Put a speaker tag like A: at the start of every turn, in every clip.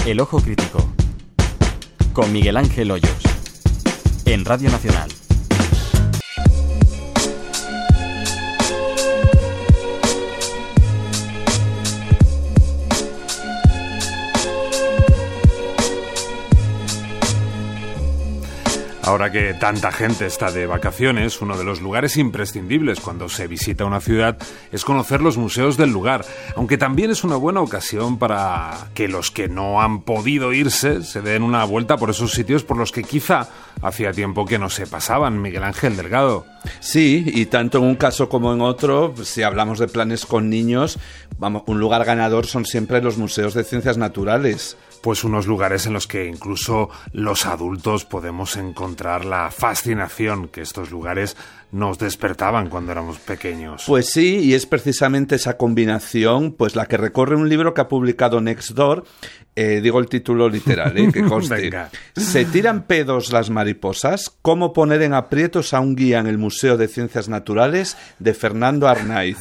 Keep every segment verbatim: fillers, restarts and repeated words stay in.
A: El Ojo Crítico, con Miguel Ángel Hoyos, en Radio Nacional.
B: Ahora que tanta gente está de vacaciones, uno de los lugares imprescindibles cuando se visita una ciudad es conocer los museos del lugar, aunque también es una buena ocasión para que los que no han podido irse se den una vuelta por esos sitios por los que quizá hacía tiempo que no se pasaban. Miguel Ángel Delgado.
C: Sí, y tanto en un caso como en otro, si hablamos de planes con niños, vamos, un lugar ganador son siempre los museos de ciencias naturales.
B: Pues unos lugares en los que incluso los adultos podemos encontrar la fascinación que estos lugares nos despertaban cuando éramos pequeños.
C: Pues sí, y es precisamente esa combinación pues la que recorre un libro que ha publicado Nextdoor, eh, digo el título literal, eh, que conste. ¿Se tiran pedos las mariposas? ¿Cómo poner en aprietos a un guía en el Museo de Ciencias Naturales? De Fernando Arnaiz.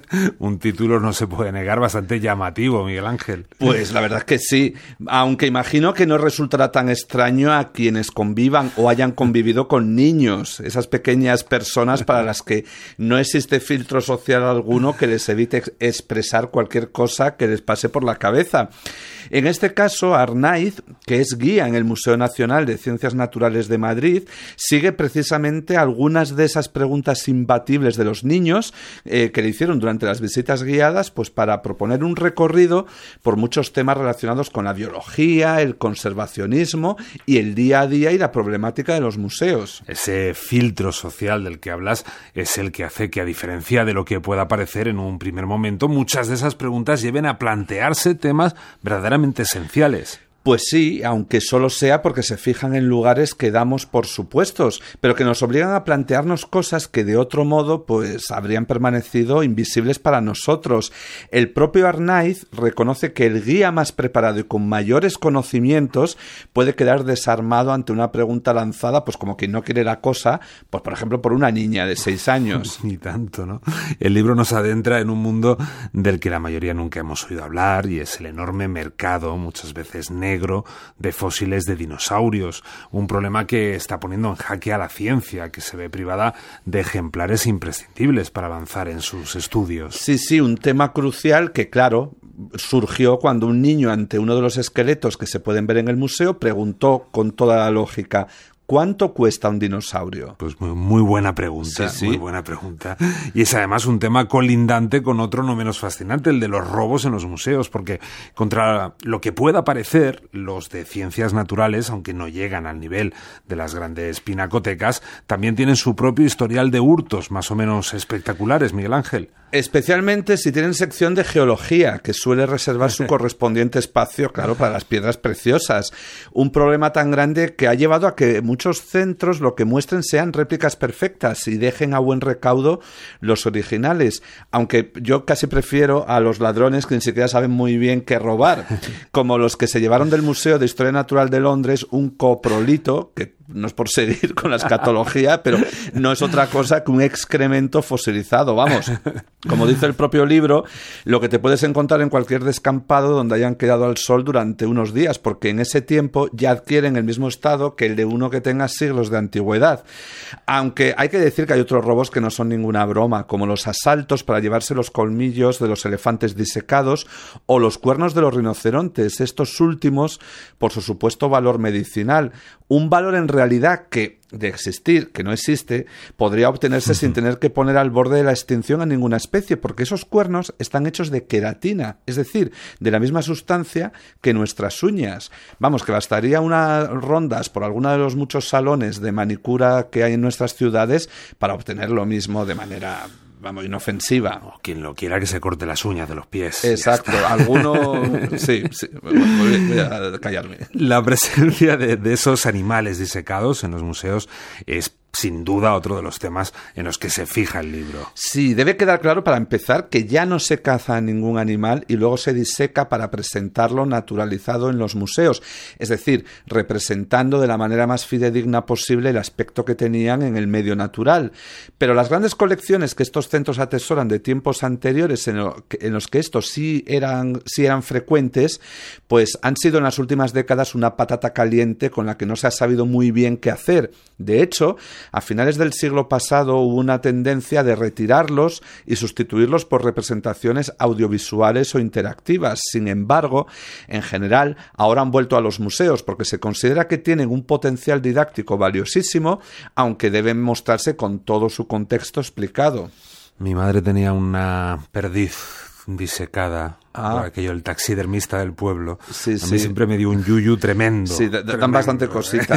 B: Un título, no se puede negar, bastante llamativo, Miguel Ángel.
C: Pues la verdad es que sí, aunque imagino que no resultará tan extraño a quienes convivan o hayan convivido con niños, esas pequeñas personas para las que no existe filtro social alguno que les evite ex- expresar cualquier cosa que les pase por la cabeza. En este caso, Arnaiz, que es guía en el Museo Nacional de Ciencias Naturales de Madrid, sigue precisamente algunas de esas preguntas imbatibles de los niños eh, que le hicieron durante las visitas guiadas, pues para proponer un recorrido por muchos temas relacionados con la biología, el conservacionismo y el día a día y la problemática de los museos.
B: Ese filtro social del que hablas es el que hace que, a diferencia de lo que pueda parecer en un primer momento, muchas de esas preguntas lleven a plantearse temas verdaderamente esenciales.
C: Pues sí, aunque solo sea porque se fijan en lugares que damos por supuestos, pero que nos obligan a plantearnos cosas que de otro modo pues habrían permanecido invisibles para nosotros. El propio Arnaiz reconoce que el guía más preparado y con mayores conocimientos puede quedar desarmado ante una pregunta lanzada, pues como quien no quiere la cosa, pues por ejemplo por una niña de seis años.
B: Ni tanto, ¿no? El libro nos adentra en un mundo del que la mayoría nunca hemos oído hablar, y es el enorme mercado, muchas veces negro, de fósiles de dinosaurios, un problema que está poniendo en jaque a la ciencia, que se ve privada de ejemplares imprescindibles para avanzar en sus estudios.
C: Sí, sí, un tema crucial que, claro, surgió cuando un niño, ante uno de los esqueletos que se pueden ver en el museo, preguntó con toda la lógica: ¿cuánto cuesta un dinosaurio?
B: Pues muy, muy buena pregunta,
C: sí, sí.
B: muy buena pregunta. Y es además un tema colindante con otro no menos fascinante, el de los robos en los museos, porque contra lo que pueda parecer, los de ciencias naturales, aunque no llegan al nivel de las grandes pinacotecas, también tienen su propio historial de hurtos más o menos espectaculares, Miguel Ángel.
C: Especialmente si tienen sección de geología, que suele reservar su correspondiente espacio, claro, para las piedras preciosas. Un problema tan grande que ha llevado a que muchos centros lo que muestren sean réplicas perfectas y dejen a buen recaudo los originales. Aunque yo casi prefiero a los ladrones que ni siquiera saben muy bien qué robar, como los que se llevaron del Museo de Historia Natural de Londres un coprolito, que no es por seguir con la escatología, pero no es otra cosa que un excremento fosilizado, vamos. Como dice el propio libro, lo que te puedes encontrar en cualquier descampado donde hayan quedado al sol durante unos días, porque en ese tiempo ya adquieren el mismo estado que el de uno que tenga siglos de antigüedad. Aunque hay que decir que hay otros robos que no son ninguna broma, como los asaltos para llevarse los colmillos de los elefantes disecados o los cuernos de los rinocerontes, estos últimos por su supuesto valor medicinal. Un valor en realidad que, de existir, que no existe, podría obtenerse sin tener que poner al borde de la extinción a ninguna especie, porque esos cuernos están hechos de queratina, es decir, de la misma sustancia que nuestras uñas. Vamos, que bastaría unas rondas por alguno de los muchos salones de manicura que hay en nuestras ciudades para obtener lo mismo de manera, vamos, inofensiva.
B: O quien lo quiera que se corte las uñas de los pies.
C: Exacto, alguno... Sí, sí, voy, voy a callarme.
B: La presencia de, de esos animales disecados en los museos es sin duda otro de los temas en los que se fija el libro.
C: Sí, debe quedar claro para empezar que ya no se caza a ningún animal y luego se diseca para presentarlo naturalizado en los museos, es decir, representando de la manera más fidedigna posible el aspecto que tenían en el medio natural. Pero las grandes colecciones que estos centros atesoran de tiempos anteriores, en, lo que, en los que estos sí eran, sí eran frecuentes, pues han sido en las últimas décadas una patata caliente con la que no se ha sabido muy bien qué hacer. De hecho, a finales del siglo pasado hubo una tendencia de retirarlos y sustituirlos por representaciones audiovisuales o interactivas. Sin embargo, en general, ahora han vuelto a los museos porque se considera que tienen un potencial didáctico valiosísimo, aunque deben mostrarse con todo su contexto explicado.
B: Mi madre tenía una perdiz disecada. Ah. Por aquello, el taxidermista del pueblo.
C: Sí,
B: a
C: sí.
B: mí siempre me dio un yuyu tremendo.
C: Sí, d-
B: tremendo.
C: dan bastante cosita.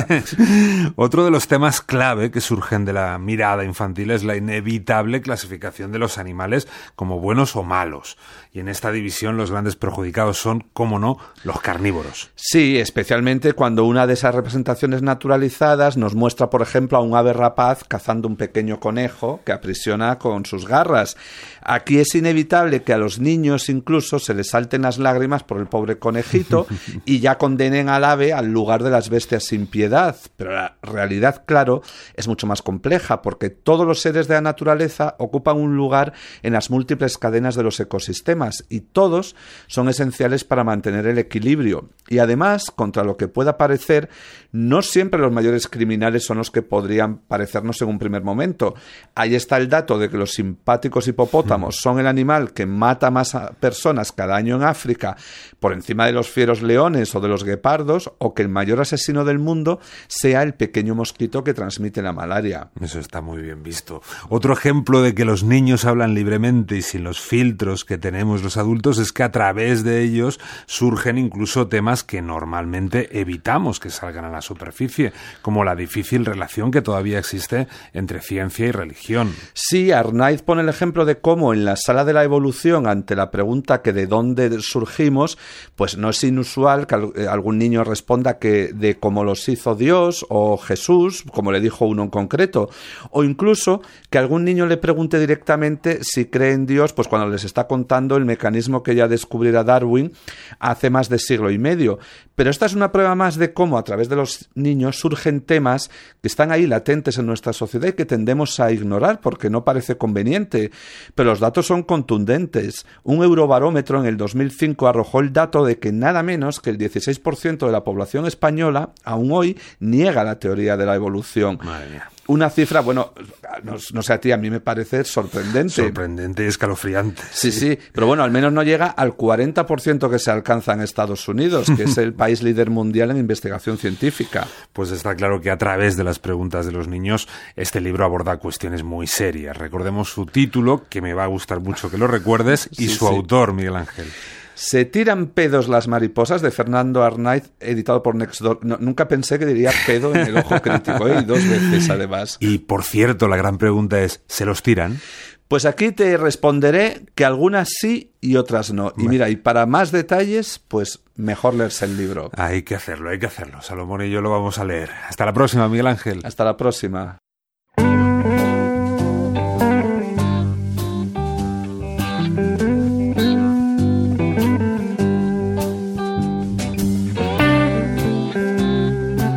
B: Otro de los temas clave que surgen de la mirada infantil es la inevitable clasificación de los animales como buenos o malos. Y en esta división los grandes perjudicados son, cómo no, los carnívoros.
C: Sí, especialmente cuando una de esas representaciones naturalizadas nos muestra, por ejemplo, a un ave rapaz cazando un pequeño conejo que aprisiona con sus garras. Aquí es inevitable que a los niños incluso se les salten las lágrimas por el pobre conejito y ya condenen al ave al lugar de las bestias sin piedad. Pero la realidad, claro, es mucho más compleja porque todos los seres de la naturaleza ocupan un lugar en las múltiples cadenas de los ecosistemas y todos son esenciales para mantener el equilibrio. Y además, contra lo que pueda parecer, no siempre los mayores criminales son los que podrían parecernos en un primer momento. Ahí está el dato de que los simpáticos hipopótamos son el animal que mata más a personas cada año en África por encima de los fieros leones o de los guepardos, o que el mayor asesino del mundo sea el pequeño mosquito que transmite la malaria.
B: Eso está muy bien visto. Otro ejemplo de que los niños hablan libremente y sin los filtros que tenemos los adultos es que a través de ellos surgen incluso temas que normalmente evitamos que salgan a la superficie, como la difícil relación que todavía existe entre ciencia y religión.
C: Sí, Arnaiz pone el ejemplo de cómo en la sala de la evolución, ante la pregunta que de dónde surgimos, pues no es inusual que algún niño responda que de cómo los hizo Dios o Jesús, como le dijo uno en concreto, o incluso que algún niño le pregunte directamente si cree en Dios, pues cuando les está contando el mecanismo que ya descubriera Darwin hace más de siglo y medio. Pero esta es una prueba más de cómo a través de los niños surgen temas que están ahí latentes en nuestra sociedad y que tendemos a ignorar porque no parece conveniente. Pero los datos son contundentes. Un Eurobarómetro en el dos mil cinco arrojó el dato de que nada menos que el dieciséis por ciento de la población española aún hoy niega la teoría de la evolución.
B: Madre mía.
C: Una cifra, bueno, no, no sé a ti, a mí me parece sorprendente.
B: Sorprendente y escalofriante.
C: Sí, sí, pero bueno, al menos no llega al cuarenta por ciento que se alcanza en Estados Unidos, que es el país líder mundial en investigación científica.
B: Pues está claro que a través de las preguntas de los niños, este libro aborda cuestiones muy serias. Recordemos su título, que me va a gustar mucho que lo recuerdes, y
C: Sí,
B: su
C: sí.
B: autor, Miguel Ángel.
C: Se tiran pedos las mariposas, de Fernando Arnaiz, editado por Nextdoor. No, nunca pensé que diría pedo en el ojo crítico, ¿eh? Y dos veces además.
B: Y por cierto, la gran pregunta es, ¿se los tiran?
C: Pues aquí te responderé que algunas sí y otras no. Y mira, y para más detalles, pues mejor leerse el libro.
B: Hay que hacerlo, hay que hacerlo. Salomón y yo lo vamos a leer. Hasta la próxima, Miguel Ángel.
C: Hasta la próxima.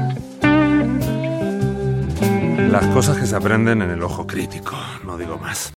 B: Las cosas que se aprenden en el ojo crítico, no digo más.